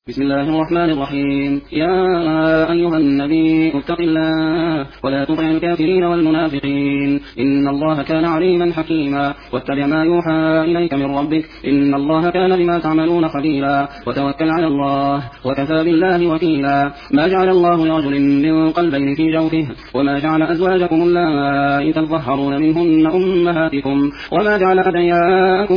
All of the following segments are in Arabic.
بسم الله الرحمن الرحيم. يا أيها النبي اتق الله ولا تطع الكافرين والمنافقين إن الله كان عليما حكيما واتبع ما يوحى إليك من ربك إن الله كان بما تعملون خبيرا وتوكل على الله وكفى بالله وكيلا. ما جعل الله لرجل من قلبين في جوفه وما جعل أزواجكم اللائي تظهرون منهن أمهاتكم وما جعل أدعياءكم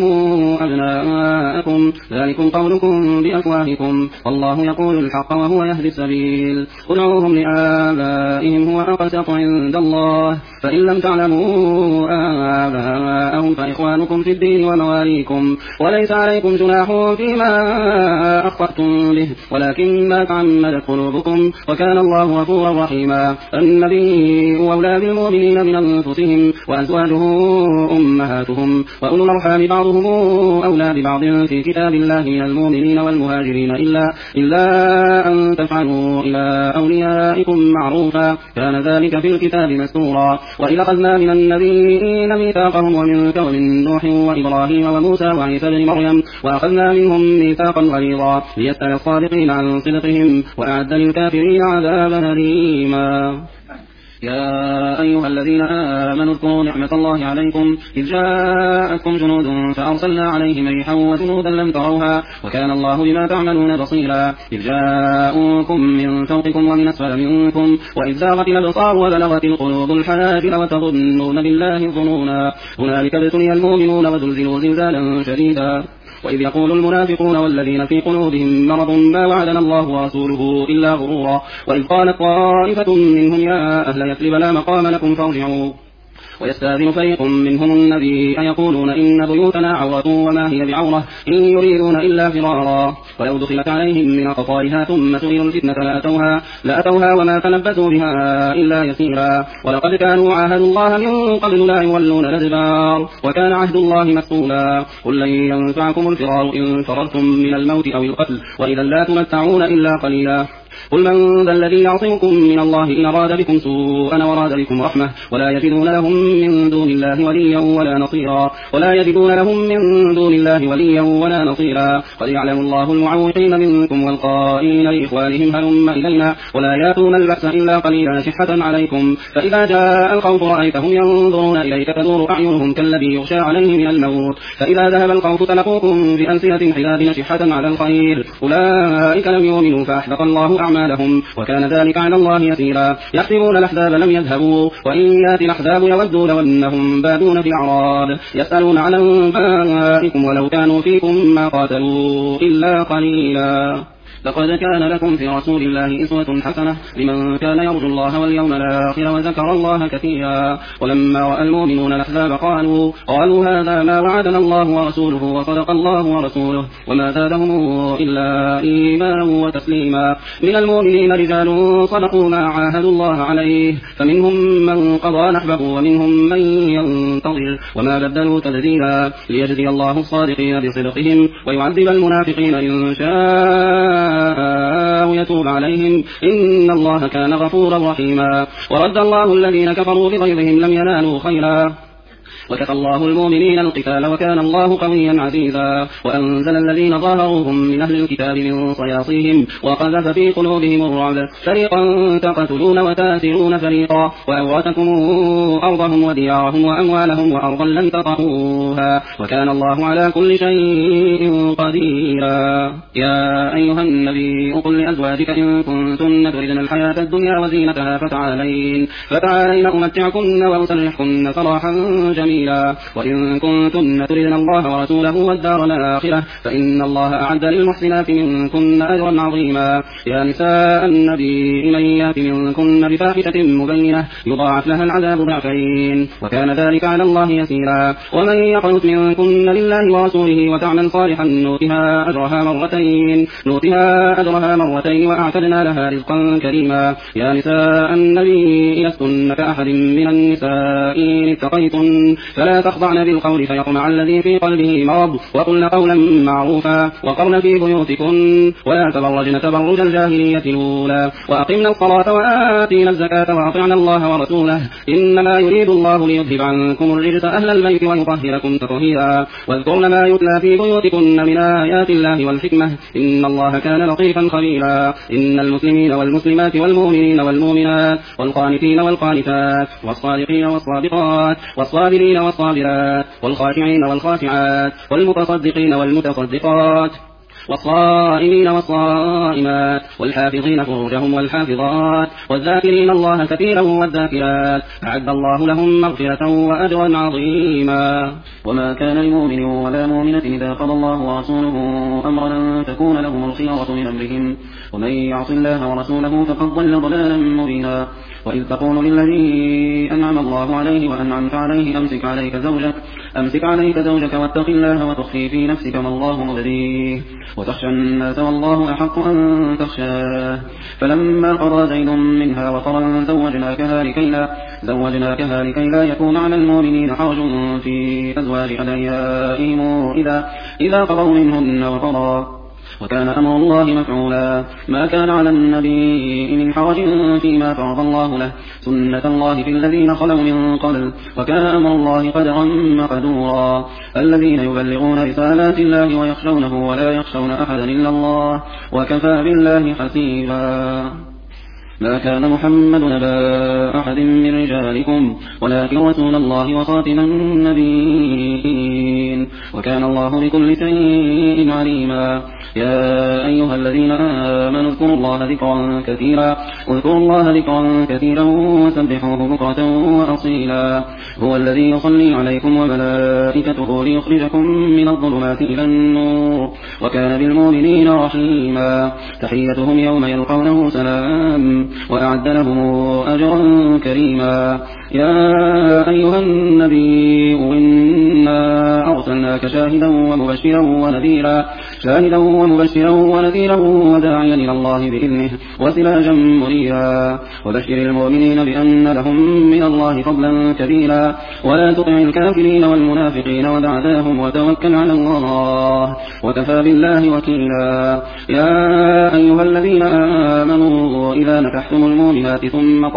أبناءكم ذلكم قولكم بأفواهكم والله يقول الحق وهو يهدي السبيل. ادعوهم لآبائهم هو أقسط عند الله فإن لم تعلموا آباءهم فإخوانكم في الدين ومواليكم وليس عليكم جناح فيما أخطأتم به ولكن ما تعمدت قلوبكم وكان الله غفورا رحيما. النبي أولى بالمؤمنين من أنفسهم وأزواجه أمهاتهم وأولو الأرحام بعضهم أولى ببعض في كتاب الله من المؤمنين والمهاجرين إلا أن تفعلوا إلى أوليائكم معروفا كان ذلك في الكتاب مسطورا. وإذا أخذنا من النبيين ميثاقهم ومنك ومن نوح وإبراهيم وموسى وعيسى بن مريم وأخذنا منهم ميثاقا غليظا ليسأل الصادقين عن صدقهم وأعد للكافرين عذابا أليما. يا أيها الذين آمنوا اذكروا نعمة الله عليكم إذ جاءتكم جنود فأرسلنا عليهم ريحا وجنودا لم تروها وكان الله بما تعملون بصيرا. إذ جاءوكم من فوقكم ومن أسفل منكم وإذ زاغت الأبصار وبلغت القلوب الحناجر وتظنون بالله الظنونا هنالك ابتلي المؤمنون وزلزلوا زلزالا شديدا. وإذ يقول المنافقون والذين في قلوبهم مرض ما وعدنا الله ورسوله إلا غرورا. وإذ قالت طائفة منهم يا أهل يثرب لا مقام لكم فارجعوا ويستاذن فريق منهم النبي أيقولون إن بيوتنا عورة وما هي بعورة إن يريدون إلا فرارا. ولو دخلت عليهم من أقطارها ثم سئلوا الفتنة لأتوها وما تلبثوا بها إلا يسيرا. ولقد كانوا عاهدوا الله من قبل لا يولون الأدبار وكان عهد الله مسؤولا. قل لن ينفعكم الفرار إن فررتم من الموت أو القتل وإذا لا تمتعون إلا قليلا. قل من ذا الذي يعصمكم من الله إن أراد بكم سوءا وراد بكم رحمة ولا يجدون لهم من دون الله وليا ولا نصيرا. قد يعلم الله المعوقين منكم والقائلين لإخوانهم هلم إلينا ولا يأتون البأس إلا قليلا شحة عليكم فإذا جاء الخوف رأيتهم ينظرون إليك تدور أعينهم كالذي يغشى عليه من الموت فإذا ذهب الخوف تلقوكم بألسنة حداد نشحة على الخير أولئك لم يؤمنوا فأحبط الله أعمالهم وكان ذلك على الله يسيرا. يحسبون الأحزاب لم يذهبوا وإن يأتي الأحزاب يودوا لو أنهم بادون في الأعراب يسألون عن أنبائكم ولو كانوا فيكم ما قاتلوا إلا قليلا. لقد كان لكم في رسول الله أسوة حسنة لمن كان يرجو الله واليوم الآخر وذكر الله كثيرا. ولما رأى المؤمنون الأحزاب قالوا هذا ما وعدنا الله ورسوله وصدق الله ورسوله وما زادهم إلا إيمانا وتسليما. من المؤمنين رجال صدقوا ما عاهدوا الله عليه فمنهم من قضى نحبه ومنهم من ينتظر وما بدلوا تبديلا ليجزي الله الصادقين بصدقهم ويعذب المنافقين إن شاء ويتوب عليهم إن الله كان غفورا رحيما. ورد الله الذين كفروا بغيظهم لم ينالوا خيرا وكفى الله المؤمنين القتال وكان الله قويا عزيزا. وأنزل الذين ظاهروهم من أهل الكتاب من صياصيهم وقذف في قلوبهم الرعب فريقا تقتلون وتاسرون فريقا وأورثكم أرضهم وديارهم وأموالهم وأرضا لم تطئوها وكان الله على كل شيء قديرا. يا أيها النبي قل لأزواجك إن كنتن تردن الحياة الدنيا وزينتها فتعالين أمتعكن وأسرحكن سراحا جميلا. وإن كنتن تردن الله ورسوله والدار الآخرة فإن الله أعد للمحسنات منكن أجرا عظيما. يا نساء النبي من يأت منكن بفاحشة مبينة يضاعف لها العذاب ضعفين وكان ذلك على الله يسيرا. ومن يقنت منكن لله ورسوله وتعمل صالحا نؤتها أجرها مرتين وأعتدنا لها رزقا كريما. يا نساء النبي لستن كأحد من النساء إن اتقيتن فلا تخضعن بالقول فيطمع الذي في قلبه مرض وقلن قولا معروفا وقرن في بيوتكن ولا تبرجن تبرج الجاهلية الأولى وأقمنا الصلاة وآتينا الزكاة وأطعنا الله ورسوله إنما يريد الله ليذهب عنكم الرجس أهل البيت ويطهركم تطهيرا واذكرن ما يتلى في بيوتكن من آيات الله والحكمة إن الله كان لطيفا خبيرا إن المسلمين والمسلمات والمؤمنين والمؤمنات والقانتين والقانتات والصادقين والصادقات والصابرين والصابرات والخاشعين والخاشعات والمتصدقين والمتصدقات والصائمين والصائمات والحافظين فروجهم والحافظات والذاكرين الله كثيرا والذاكرات أعد الله لهم مغفرة وأجرا عظيما. وما كان لمؤمن ولا مؤمنة إذا قضى الله ورسوله أمرا أن تكون لهم الخيرة من أمرهم ومن يعص الله ورسوله فقد ضل ضلالا مبينا. وإذ تقول للذي أنعم الله عليه وأنعمت عليه أمسك عليك زوجك واتق الله وتخفي في نفسك ما الله مبديه وتخشى الناس والله أحق أن تخشاه فلما قضى زيد منها وطرا زوجناكها لكي لا يكون على المؤمنين حرج في أزواج أدعيائهم إذا قضوا منهن وطرا وكان أمر الله مفعولا. ما كان على النبي من حرج فيما فرض الله له سنة الله في الذين خلوا من قبل وكان أمر الله قدرا مقدورا. الذين يبلغون رسالات الله ويخشونه ولا يخشون أحدا إلا الله وكفى بالله حسيبا. ما كان محمد نبا أحد من رجالكم ولكن رسول الله وخاتم النبيين وكان الله بكل شيء عليما. يا أيها الذين آمنوا اذكروا الله ذكرا كثيرا وسبحوه بكرة وأصيلا. هو الذي يصلي عليكم وملائكته ليخرجكم من الظلمات إلى النور وكان بالمؤمنين رحيما. تحيتهم يوم يلقونه سلام وأعد لهم أجرا كريما. يا أيها النبي إنا أرسلناك شاهدا ومبشرا ونذيرا وداعيا إلى الله بإذنه وسراجا منيرا. وبشر المؤمنين بأن لهم من الله فضلا كبيرا ولا تطع الكافرين والمنافقين ودع ذاهم وتوكل على الله وكفى بالله وكيلا. يا أيها الذين آمنوا إذا نكحتم المؤمنات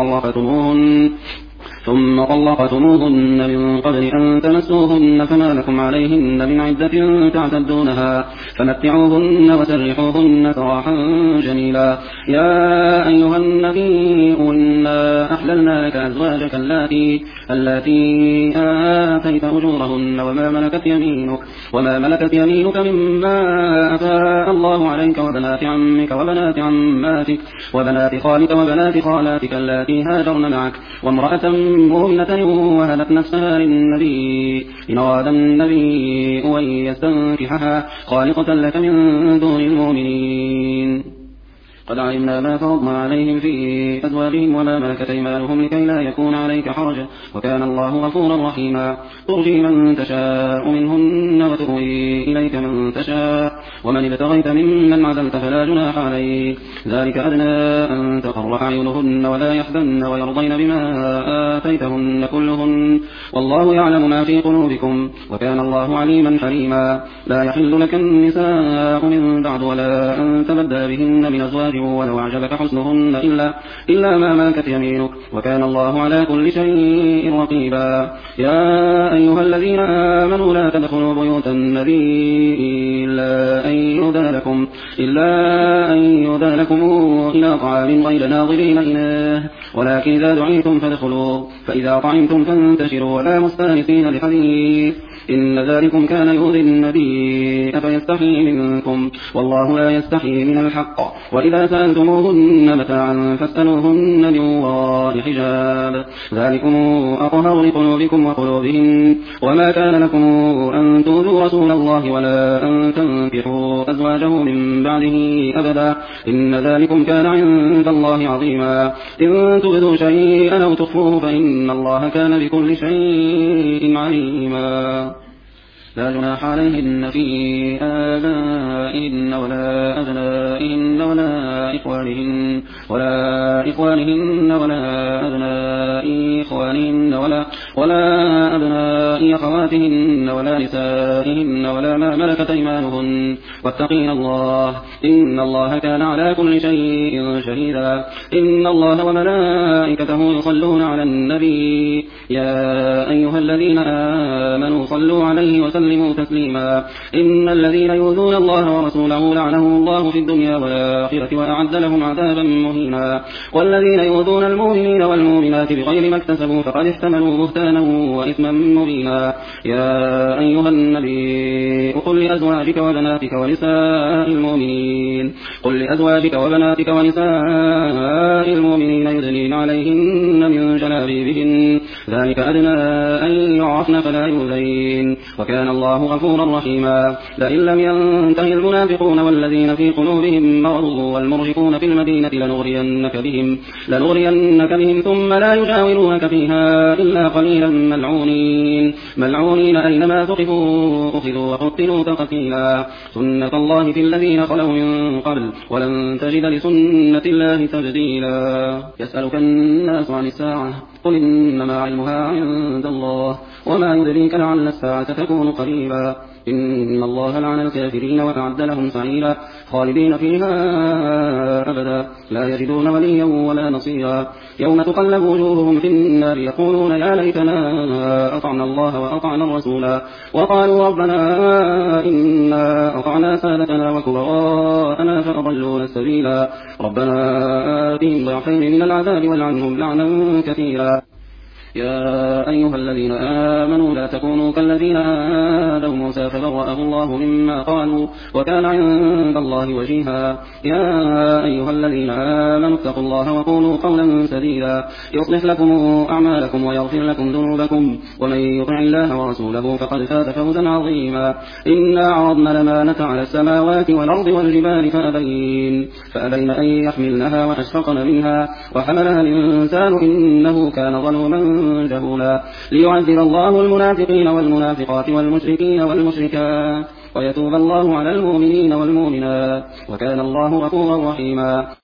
ثم طلقتموهن من قبل أن تمسوهن فما لكم عليهن من عدة تعتدونها فمتعوهن وسرحوهن سراحا جميلا. يا أيها النبي إنا أحللنا لك أزواجك اللاتي آتيت أجورهن وما ملكت يمينك مما أفاء الله عليك وبنات عمك وبنات عماتك وبنات خالك وبنات خالاتك اللاتي هاجرن معك وامرأة مؤمنة وهبت نفسها للنبي إن أراد النبي أن يستنكحها خالقة لك من دون المؤمنين. قد علمنا ما فرضنا عليهم في أزواجهم وما ملكت أيمانهم لكي لا يكون عليك حرج وكان الله غفورا رحيما. ترجي من تشاء منهن وتؤوي إليك من تشاء ومن ابتغيت ممن عزلت فلا جناح عليك ذلك أدنى أن تقر أعينهن ولا يحزن ويرضين بما آتيتهن كلهن والله يعلم ما في قلوبكم وكان الله عليما حليما. لا يحل لك النساء من بعد ولا أن تبدل بهن من أزواج ولو أعجبك حسنهن إلا ما ملكت يمينك وكان الله على كل شيء رقيبا. يا أيها الذين آمنوا لا تدخلوا بيوت النبي إلا أن يؤذن لكم إلى طعام غير ناظرين إناه ولكن إذا دعيتم فادخلوا فإذا طعمتم فانتشروا ولا مستانسين لحديث إن ذلكم كان يؤذي النبي أفيستحيي منكم والله لا يستحيي من الحق. وإذا سألتموهن متاعا فاسألوهن من وراء حجاب ذلكم أطهر لقلوبكم وقلوبهم. وما كان لكم أن تؤذوا رسول الله ولا أن تنكحوا أزواجه من بعده أبدا إن ذلكم كان عند الله عظيما. إن تبدوا شيئا أو تخفوه فإن الله كان بكل شيء عليما. لا جناح عليهن في آبائهن ولا أبنائهن ولا إخوانهن ولا أبناء إخوانهن ولا أبناء النساء أخواتهن ولا نسائهن ولا ما ملكت أيمانهن واتقين الله إن الله كان على كل شيء شهيدا. إن الله وملائكته يصلون على النبي يا أيها الذين آمنوا صلوا عليه وسلموا تسليما. إن الذين يؤذون الله ورسوله لعنهم الله في الدنيا والآخرة وأعد لهم عذابا مهينا. والذين يؤذون المؤمنين والمؤمنات بغير ما اكتسبوا فقد احتملوا بهتانا وإثما مبينا. يا أيها النبي قل لأزواجك وبناتك ونساء المؤمنين يدنين عليهن من جلابيبهن ذلك أدنى أن يعرفن فلا يؤذين وكان الله غفورا رحيما. لئن لم ينتهي المنافقون والذين في قلوبهم مرض والمرجفون في المدينة لنغرينك بهم ثم لا يجاورونك فيها إلا قليلا ملعونين أينما ثقفوا أخذوا وقتلوا تقتيلا. سنة الله في الذين خلوا من قبل ولن تجد لسنة الله تبديلا. يسألك الناس عن الساعة قل إنما علمها عند الله وما يدريك لعل الساعة تكون قريبا. إن الله لعن الكافرين وأعد لهم سعيرا خالدين فيها أبدا لا يجدون وليا ولا نصيرا. يوم تقلب وجوههم في النار يقولون يا ليتنا أطعنا الله وأطعنا الرسولا وقالوا ربنا إنا أطعنا سادتنا وكبراءنا فأضلونا السبيلا. ربنا آتهم ضعفين من العذاب والعنهم لعنا كثيرا. يا أيها الذين آمنوا لا تكونوا كالذين آذوا موسى فبرأه الله مما قالوا وكان عند الله وجيها. يا أيها الذين آمنوا اتقوا الله وقولوا قولا سديدا يصلح لكم أعمالكم ويغفر لكم ذنوبكم ومن يطع الله ورسوله فقد فاز فوزا عظيما. إنا عرضنا الأمانة على السماوات والأرض والجبال فأبين أن يحملنها وأشفقن منها وحملها الإنسان إنه كان ظلوما جهولا. ليعذب الله المنافقين والمنافقات والمشركين والمشركات ويتوب الله على المؤمنين والمؤمنات وكان الله غفورا رحيما.